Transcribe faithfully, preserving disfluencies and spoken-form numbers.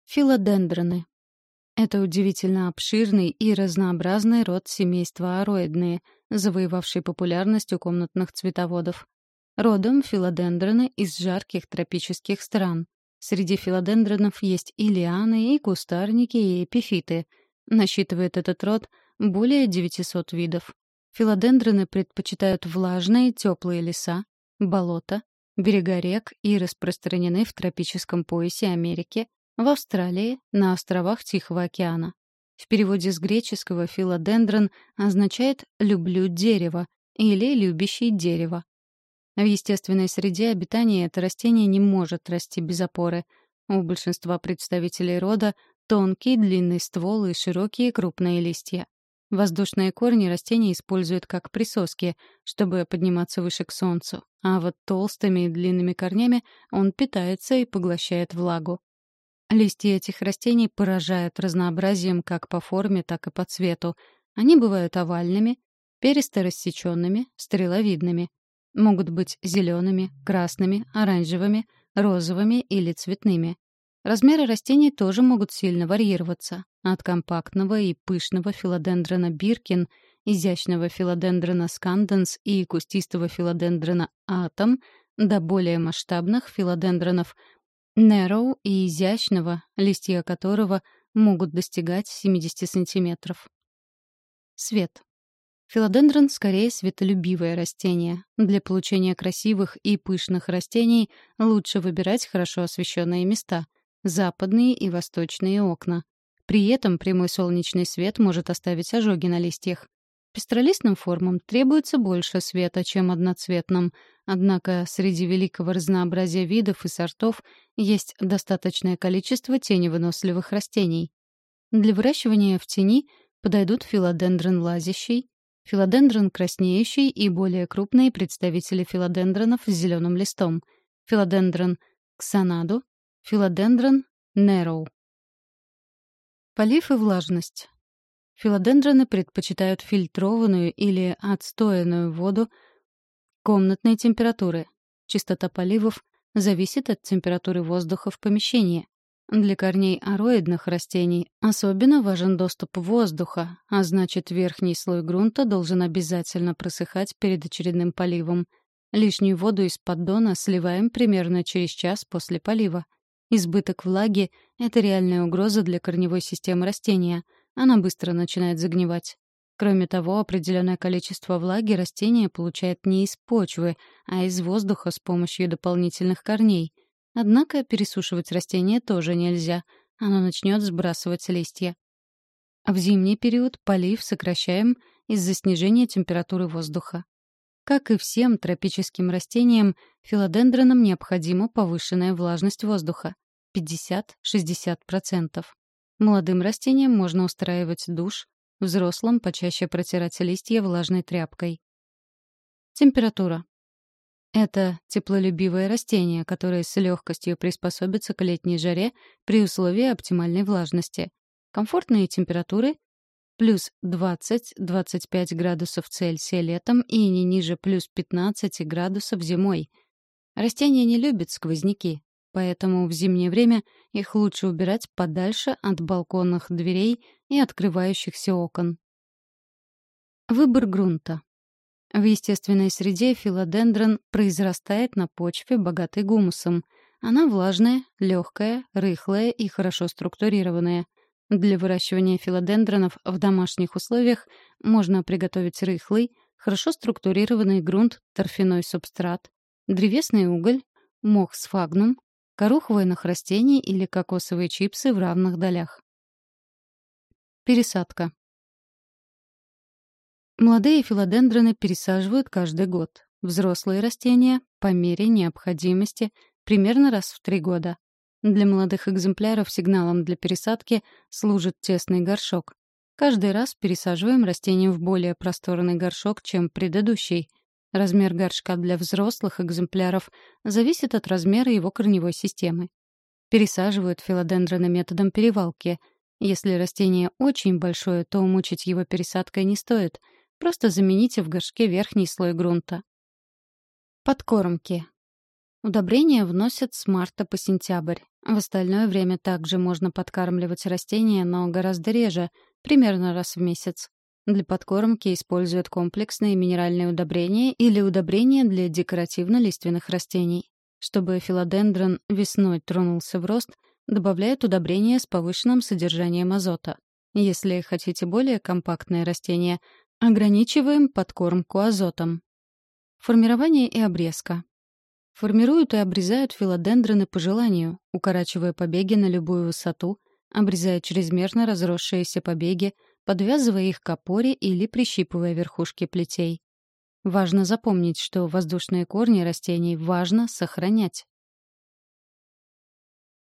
Филодендроны. Это удивительно обширный и разнообразный род семейства ароидные, завоевавший популярность у комнатных цветоводов. Родом филодендроны из жарких тропических стран. Среди филодендронов есть и лианы, и кустарники, и эпифиты. Насчитывает этот род более девятисот видов. Филодендроны предпочитают влажные, теплые леса, болота, берега рек и распространены в тропическом поясе Америки, в Австралии, на островах Тихого океана. В переводе с греческого «филодендрон» означает «люблю дерево» или «любящий дерево». В естественной среде обитания это растение не может расти без опоры. У большинства представителей рода тонкий длинный ствол и широкие крупные листья. Воздушные корни растения используют как присоски, чтобы подниматься выше к солнцу, а вот толстыми и длинными корнями он питается и поглощает влагу. Листья этих растений поражают разнообразием как по форме, так и по цвету. Они бывают овальными, перисто рассеченными, стреловидными. Могут быть зелеными, красными, оранжевыми, розовыми или цветными. Размеры растений тоже могут сильно варьироваться. От компактного и пышного филодендрона Биркин, изящного филодендрона Сканденс и кустистого филодендрона Атом до более масштабных филодендронов Нэроу и изящного, листья которого могут достигать семидесяти сантиметров. Свет. Филодендрон скорее светолюбивое растение. Для получения красивых и пышных растений лучше выбирать хорошо освещенные места — западные и восточные окна. При этом прямой солнечный свет может оставить ожоги на листьях. Пестролистным формам требуется больше света, чем одноцветным, однако среди великого разнообразия видов и сортов есть достаточное количество теневыносливых растений. Для выращивания в тени подойдут филодендрон лазящий, филодендрон краснеющий и более крупные представители филодендронов с зеленым листом, филодендрон ксанаду, филодендрон нэроу. Полив и влажность. Филодендроны предпочитают фильтрованную или отстоянную воду комнатной температуры. Частота поливов зависит от температуры воздуха в помещении. Для корней ароидных растений особенно важен доступ воздуха, а значит, верхний слой грунта должен обязательно просыхать перед очередным поливом. Лишнюю воду из поддона сливаем примерно через час после полива. Избыток влаги — это реальная угроза для корневой системы растения. Она быстро начинает загнивать. Кроме того, определенное количество влаги растение получает не из почвы, а из воздуха с помощью дополнительных корней. Однако пересушивать растение тоже нельзя. Оно начнет сбрасывать листья. В зимний период полив сокращаем из-за снижения температуры воздуха. Как и всем тропическим растениям, филодендронам необходима повышенная влажность воздуха — пятьдесят-шестьдесят процентов. Молодым растениям можно устраивать душ, взрослым почаще протирать листья влажной тряпкой. Температура. Это теплолюбивое растение, которое с легкостью приспособится к летней жаре при условии оптимальной влажности. Комфортные температуры — плюс двадцать-двадцать пять градусов Цельсия летом и не ниже плюс пятнадцать градусов зимой. Растения не любят сквозняки, поэтому в зимнее время их лучше убирать подальше от балконных дверей и открывающихся окон. Выбор грунта. В естественной среде филодендрон произрастает на почве, богатой гумусом. Она влажная, легкая, рыхлая и хорошо структурированная. Для выращивания филодендронов в домашних условиях можно приготовить рыхлый, хорошо структурированный грунт, торфяной субстрат, древесный уголь, мох сфагнум, кору хвойных растений или кокосовые чипсы в равных долях. Пересадка. Молодые филодендроны пересаживают каждый год. Взрослые растения — по мере необходимости, примерно раз в три года. Для молодых экземпляров сигналом для пересадки служит тесный горшок. Каждый раз пересаживаем растение в более просторный горшок, чем предыдущий. Размер горшка для взрослых экземпляров зависит от размера его корневой системы. Пересаживают филодендроны методом перевалки. Если растение очень большое, то мучить его пересадкой не стоит. Просто замените в горшке верхний слой грунта. Подкормки. Удобрения вносят с марта по сентябрь. В остальное время также можно подкармливать растения, но гораздо реже, примерно раз в месяц. Для подкормки используют комплексные минеральные удобрения или удобрения для декоративно-лиственных растений. Чтобы филодендрон весной тронулся в рост, добавляют удобрения с повышенным содержанием азота. Если хотите более компактные растения, ограничиваем подкормку азотом. Формирование и обрезка. Формируют и обрезают филодендроны по желанию, укорачивая побеги на любую высоту, обрезая чрезмерно разросшиеся побеги, подвязывая их к опоре или прищипывая верхушки плетей. Важно запомнить, что воздушные корни растений важно сохранять.